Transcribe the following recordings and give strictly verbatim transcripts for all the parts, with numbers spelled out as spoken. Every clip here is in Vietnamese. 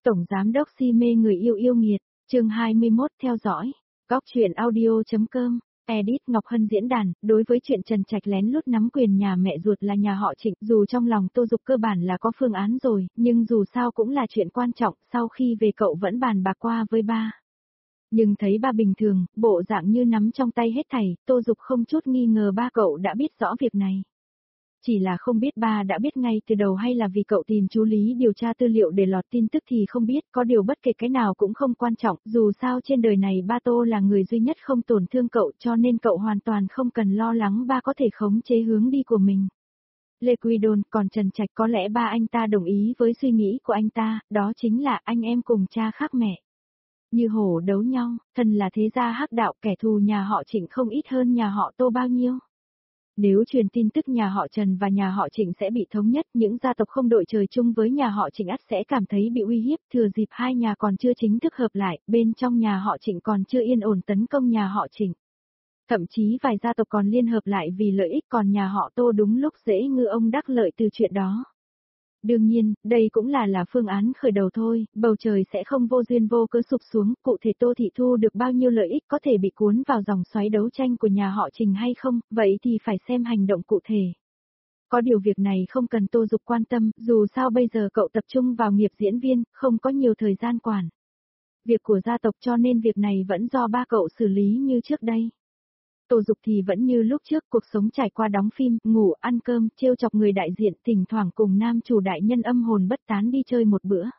Tổng Giám đốc si mê người yêu yêu nghiệt, chương hai mươi mốt theo dõi, góc truyện audio.com, edit Ngọc Hân diễn đàn, đối với chuyện Trần Trạch lén lút nắm quyền nhà mẹ ruột là nhà họ Trịnh, dù trong lòng Tô Dục cơ bản là có phương án rồi, nhưng dù sao cũng là chuyện quan trọng, sau khi về cậu vẫn bàn bạc qua với ba. Nhưng thấy ba bình thường, bộ dạng như nắm trong tay hết thảy, Tô Dục không chút nghi ngờ ba cậu đã biết rõ việc này. Chỉ là không biết ba đã biết ngay từ đầu hay là vì cậu tìm chú Lý điều tra tư liệu để lọt tin tức thì không biết, có điều bất kể cái nào cũng không quan trọng, dù sao trên đời này ba Tô là người duy nhất không tổn thương cậu cho nên cậu hoàn toàn không cần lo lắng ba có thể khống chế hướng đi của mình. Lê Quy Đôn, còn Trần Trạch có lẽ ba anh ta đồng ý với suy nghĩ của anh ta, đó chính là anh em cùng cha khác mẹ. Như hổ đấu nhau, thần là thế gia hắc đạo, kẻ thù nhà họ Trịnh không ít hơn nhà họ Tô bao nhiêu. Nếu truyền tin tức nhà họ Trần và nhà họ Trịnh sẽ bị thống nhất, những gia tộc không đội trời chung với nhà họ Trịnh ắt sẽ cảm thấy bị uy hiếp, thừa dịp hai nhà còn chưa chính thức hợp lại, bên trong nhà họ Trịnh còn chưa yên ổn tấn công nhà họ Trịnh. Thậm chí vài gia tộc còn liên hợp lại vì lợi ích, còn nhà họ Tô đúng lúc dễ ngư ông đắc lợi từ chuyện đó. Đương nhiên, đây cũng là là phương án khởi đầu thôi, bầu trời sẽ không vô duyên vô cớ sụp xuống, cụ thể Tô Thị Thu được bao nhiêu lợi ích có thể bị cuốn vào dòng xoáy đấu tranh của nhà họ Trình hay không, vậy thì phải xem hành động cụ thể. Có điều việc này không cần Tô Dục quan tâm, dù sao bây giờ cậu tập trung vào nghiệp diễn viên, không có nhiều thời gian quản việc của gia tộc cho nên việc này vẫn do ba cậu xử lý như trước đây. Tô Dục thì vẫn như lúc trước, cuộc sống trải qua đóng phim, ngủ, ăn cơm, trêu chọc người đại diện, thỉnh thoảng cùng nam chủ đại nhân âm hồn bất tán đi chơi một bữa.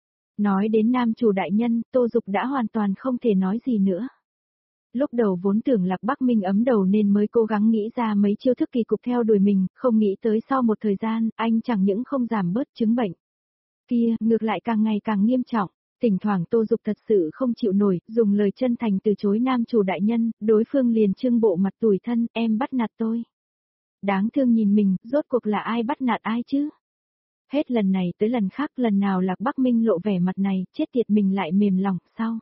Nói đến nam chủ đại nhân, Tô Dục đã hoàn toàn không thể nói gì nữa. Lúc đầu vốn tưởng Lạc Bắc Minh ấm đầu nên mới cố gắng nghĩ ra mấy chiêu thức kỳ cục theo đuổi mình, không nghĩ tới sau một thời gian, anh chẳng những không giảm bớt chứng bệnh kia, ngược lại càng ngày càng nghiêm trọng. Thỉnh thoảng Tô Dục thật sự không chịu nổi, dùng lời chân thành từ chối nam chủ đại nhân, đối phương liền trưng bộ mặt tủi thân, em bắt nạt tôi. Đáng thương nhìn mình, rốt cuộc là ai bắt nạt ai chứ? Hết lần này tới lần khác, lần nào Lạc Bắc Minh lộ vẻ mặt này, chết tiệt mình lại mềm lòng, sao?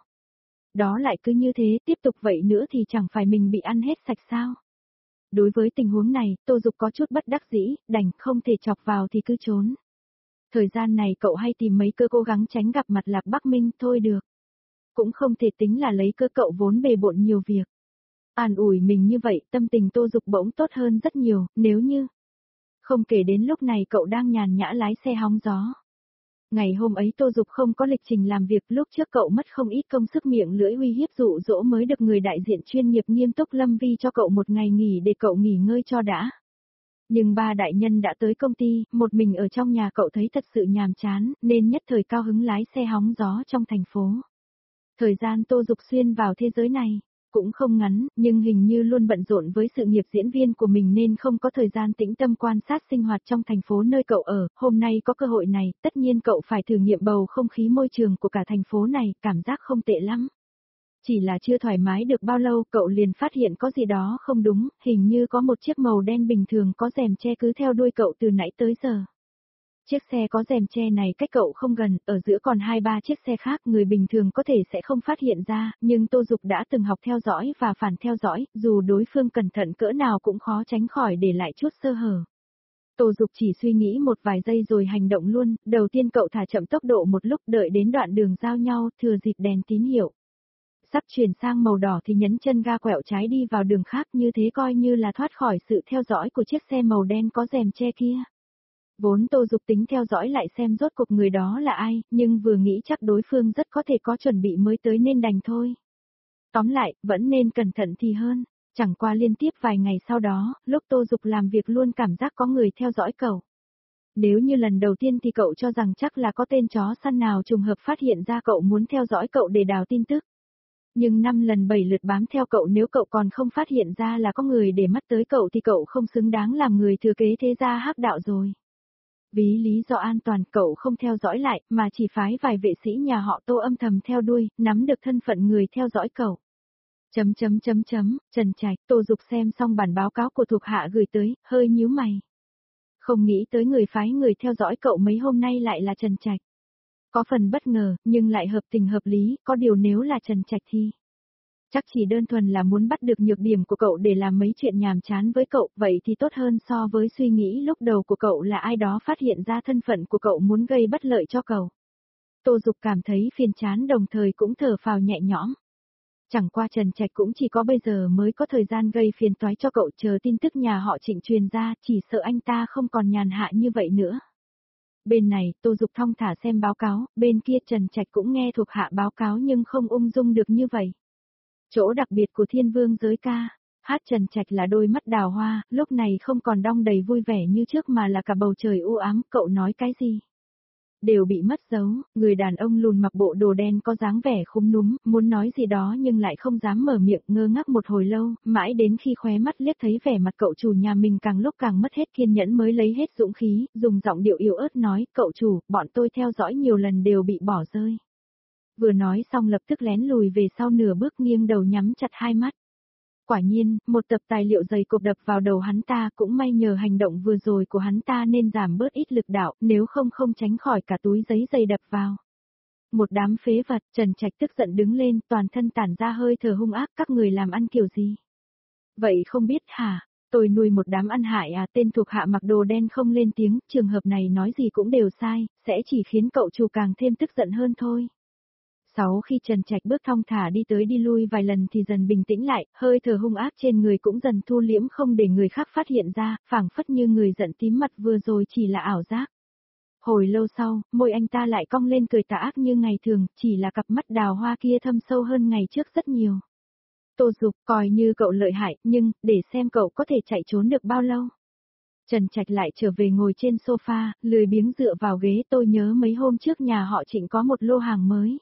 Đó lại cứ như thế, tiếp tục vậy nữa thì chẳng phải mình bị ăn hết sạch sao? Đối với tình huống này, Tô Dục có chút bất đắc dĩ, đành không thể chọc vào thì cứ trốn. Thời gian này cậu hay tìm mấy cơ cố gắng tránh gặp mặt Lạc Bắc Minh thôi được. Cũng không thể tính là lấy cơ cậu vốn bề bộn nhiều việc. An ủi mình như vậy, tâm tình Tô Dục bỗng tốt hơn rất nhiều, nếu như... Không kể đến lúc này cậu đang nhàn nhã lái xe hóng gió. Ngày hôm ấy Tô Dục không có lịch trình làm việc, lúc trước cậu mất không ít công sức miệng lưỡi uy hiếp dụ dỗ mới được người đại diện chuyên nghiệp nghiêm túc Lâm Vi cho cậu một ngày nghỉ để cậu nghỉ ngơi cho đã. Nhưng ba đại nhân đã tới công ty, một mình ở trong nhà cậu thấy thật sự nhàm chán, nên nhất thời cao hứng lái xe hóng gió trong thành phố. Thời gian Tô Dục xuyên vào thế giới này, cũng không ngắn, nhưng hình như luôn bận rộn với sự nghiệp diễn viên của mình nên không có thời gian tĩnh tâm quan sát sinh hoạt trong thành phố nơi cậu ở. Hôm nay có cơ hội này, tất nhiên cậu phải thử nghiệm bầu không khí môi trường của cả thành phố này, cảm giác không tệ lắm. Chỉ là chưa thoải mái được bao lâu cậu liền phát hiện có gì đó không đúng, hình như có một chiếc màu đen bình thường có rèm che cứ theo đuôi cậu từ nãy tới giờ. Chiếc xe có rèm che này cách cậu không gần, ở giữa còn hai ba chiếc xe khác, người bình thường có thể sẽ không phát hiện ra, nhưng Tô Dục đã từng học theo dõi và phản theo dõi, dù đối phương cẩn thận cỡ nào cũng khó tránh khỏi để lại chút sơ hở. Tô Dục chỉ suy nghĩ một vài giây rồi hành động luôn, đầu tiên cậu thả chậm tốc độ một lúc, đợi đến đoạn đường giao nhau, thừa dịp đèn tín hiệu sắp chuyển sang màu đỏ thì nhấn chân ga quẹo trái đi vào đường khác, như thế coi như là thoát khỏi sự theo dõi của chiếc xe màu đen có rèm che kia. Vốn Tô Dục tính theo dõi lại xem rốt cuộc người đó là ai, nhưng vừa nghĩ chắc đối phương rất có thể có chuẩn bị mới tới nên đành thôi. Tóm lại, vẫn nên cẩn thận thì hơn, chẳng qua liên tiếp vài ngày sau đó, lúc Tô Dục làm việc luôn cảm giác có người theo dõi cậu. Nếu như lần đầu tiên thì cậu cho rằng chắc là có tên chó săn nào trùng hợp phát hiện ra cậu muốn theo dõi cậu để đào tin tức. Nhưng năm lần bảy lượt bám theo cậu, nếu cậu còn không phát hiện ra là có người để mắt tới cậu thì cậu không xứng đáng làm người thừa kế thế gia hắc đạo rồi. Vì lý do an toàn cậu không theo dõi lại mà chỉ phái vài vệ sĩ nhà họ Tô âm thầm theo đuôi, nắm được thân phận người theo dõi cậu. Chấm chấm chấm chấm, Trần Trạch. Tô Dục xem xong bản báo cáo của thuộc hạ gửi tới, hơi nhíu mày. Không nghĩ tới người phái người theo dõi cậu mấy hôm nay lại là Trần Trạch. Có phần bất ngờ, nhưng lại hợp tình hợp lý, có điều nếu là Trần Trạch thì... Chắc chỉ đơn thuần là muốn bắt được nhược điểm của cậu để làm mấy chuyện nhàm chán với cậu, vậy thì tốt hơn so với suy nghĩ lúc đầu của cậu là ai đó phát hiện ra thân phận của cậu muốn gây bất lợi cho cậu. Tô Dục cảm thấy phiền chán đồng thời cũng thở phào nhẹ nhõm. Chẳng qua Trần Trạch cũng chỉ có bây giờ mới có thời gian gây phiền toái cho cậu, chờ tin tức nhà họ Trịnh truyền ra, chỉ sợ anh ta không còn nhàn hạ như vậy nữa. Bên này, Tô Dục thong thả xem báo cáo, bên kia Trần Trạch cũng nghe thuộc hạ báo cáo nhưng không ung dung được như vậy. Chỗ đặc biệt của Thiên Vương giới ca, hát Trần Trạch là đôi mắt đào hoa, lúc này không còn đong đầy vui vẻ như trước mà là cả bầu trời u ám, cậu nói cái gì? Đều bị mất dấu, người đàn ông lùn mặc bộ đồ đen có dáng vẻ khúm núm, muốn nói gì đó nhưng lại không dám mở miệng, ngơ ngác một hồi lâu, mãi đến khi khóe mắt liếc thấy vẻ mặt cậu chủ nhà mình càng lúc càng mất hết kiên nhẫn mới lấy hết dũng khí, dùng giọng điệu yếu ớt nói, cậu chủ, bọn tôi theo dõi nhiều lần đều bị bỏ rơi. Vừa nói xong lập tức lén lùi về sau nửa bước, nghiêng đầu nhắm chặt hai mắt. Quả nhiên, một tập tài liệu dày cộp đập vào đầu hắn ta, cũng may nhờ hành động vừa rồi của hắn ta nên giảm bớt ít lực đạo, nếu không không tránh khỏi cả túi giấy dày đập vào. Một đám phế vật, Trần Trạch tức giận đứng lên, toàn thân tản ra hơi thở hung ác, các người làm ăn kiểu gì? Vậy không biết hả? Tôi nuôi một đám ăn hại à? Tên thuộc hạ mặc đồ đen không lên tiếng, trường hợp này nói gì cũng đều sai, sẽ chỉ khiến cậu chủ càng thêm tức giận hơn thôi. Sau khi Trần Trạch bước thong thả đi tới đi lui vài lần thì dần bình tĩnh lại, hơi thở hung ác trên người cũng dần thu liễm không để người khác phát hiện ra, phảng phất như người giận tím mặt vừa rồi chỉ là ảo giác. Hồi lâu sau, môi anh ta lại cong lên cười tà ác như ngày thường, chỉ là cặp mắt đào hoa kia thâm sâu hơn ngày trước rất nhiều. Tô Dục, coi như cậu lợi hại, nhưng, để xem cậu có thể chạy trốn được bao lâu. Trần Trạch lại trở về ngồi trên sofa, lười biếng dựa vào ghế. Tôi nhớ mấy hôm trước nhà họ Trịnh có một lô hàng mới.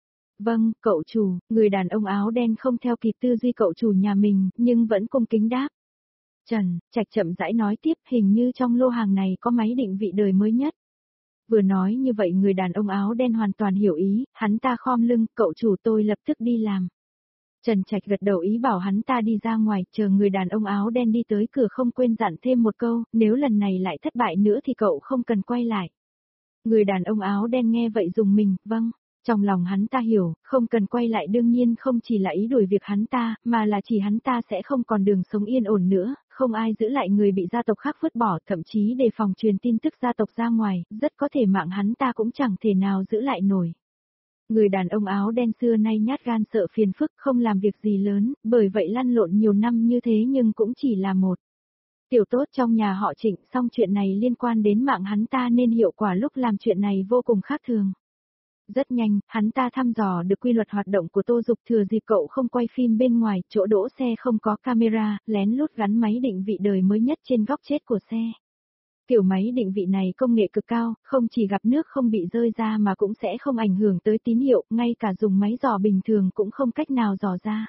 Vâng, cậu chủ, người đàn ông áo đen không theo kịp tư duy cậu chủ nhà mình, nhưng vẫn cung kính đáp. Trần Trạch chậm rãi nói tiếp, hình như trong lô hàng này có máy định vị đời mới nhất. Vừa nói như vậy người đàn ông áo đen hoàn toàn hiểu ý, hắn ta khom lưng, cậu chủ tôi lập tức đi làm. Trần Trạch gật đầu ý bảo hắn ta đi ra ngoài, chờ người đàn ông áo đen đi tới cửa không quên dặn thêm một câu, nếu lần này lại thất bại nữa thì cậu không cần quay lại. Người đàn ông áo đen nghe vậy dùng mình, vâng. Trong lòng hắn ta hiểu, không cần quay lại đương nhiên không chỉ là ý đuổi việc hắn ta, mà là chỉ hắn ta sẽ không còn đường sống yên ổn nữa, không ai giữ lại người bị gia tộc khác vứt bỏ, thậm chí đề phòng truyền tin tức gia tộc ra ngoài, rất có thể mạng hắn ta cũng chẳng thể nào giữ lại nổi. Người đàn ông áo đen xưa nay nhát gan sợ phiền phức, không làm việc gì lớn, bởi vậy lăn lộn nhiều năm như thế nhưng cũng chỉ là một tiểu tốt trong nhà họ Trịnh, song chuyện này liên quan đến mạng hắn ta nên hiệu quả lúc làm chuyện này vô cùng khác thường. Rất nhanh, hắn ta thăm dò được quy luật hoạt động của Tô Dục, thừa dịp cậu không quay phim bên ngoài, chỗ đỗ xe không có camera, lén lút gắn máy định vị đời mới nhất trên góc chết của xe. Kiểu máy định vị này công nghệ cực cao, không chỉ gặp nước không bị rơi ra mà cũng sẽ không ảnh hưởng tới tín hiệu, ngay cả dùng máy dò bình thường cũng không cách nào dò ra.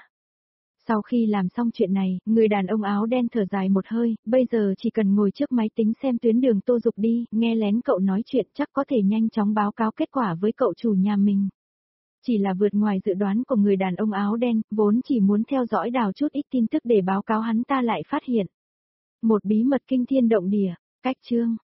Sau khi làm xong chuyện này, người đàn ông áo đen thở dài một hơi, bây giờ chỉ cần ngồi trước máy tính xem tuyến đường Tô Dục đi, nghe lén cậu nói chuyện chắc có thể nhanh chóng báo cáo kết quả với cậu chủ nhà mình. Chỉ là vượt ngoài dự đoán của người đàn ông áo đen, vốn chỉ muốn theo dõi đào chút ít tin tức để báo cáo hắn ta lại phát hiện một bí mật kinh thiên động địa, cách chương.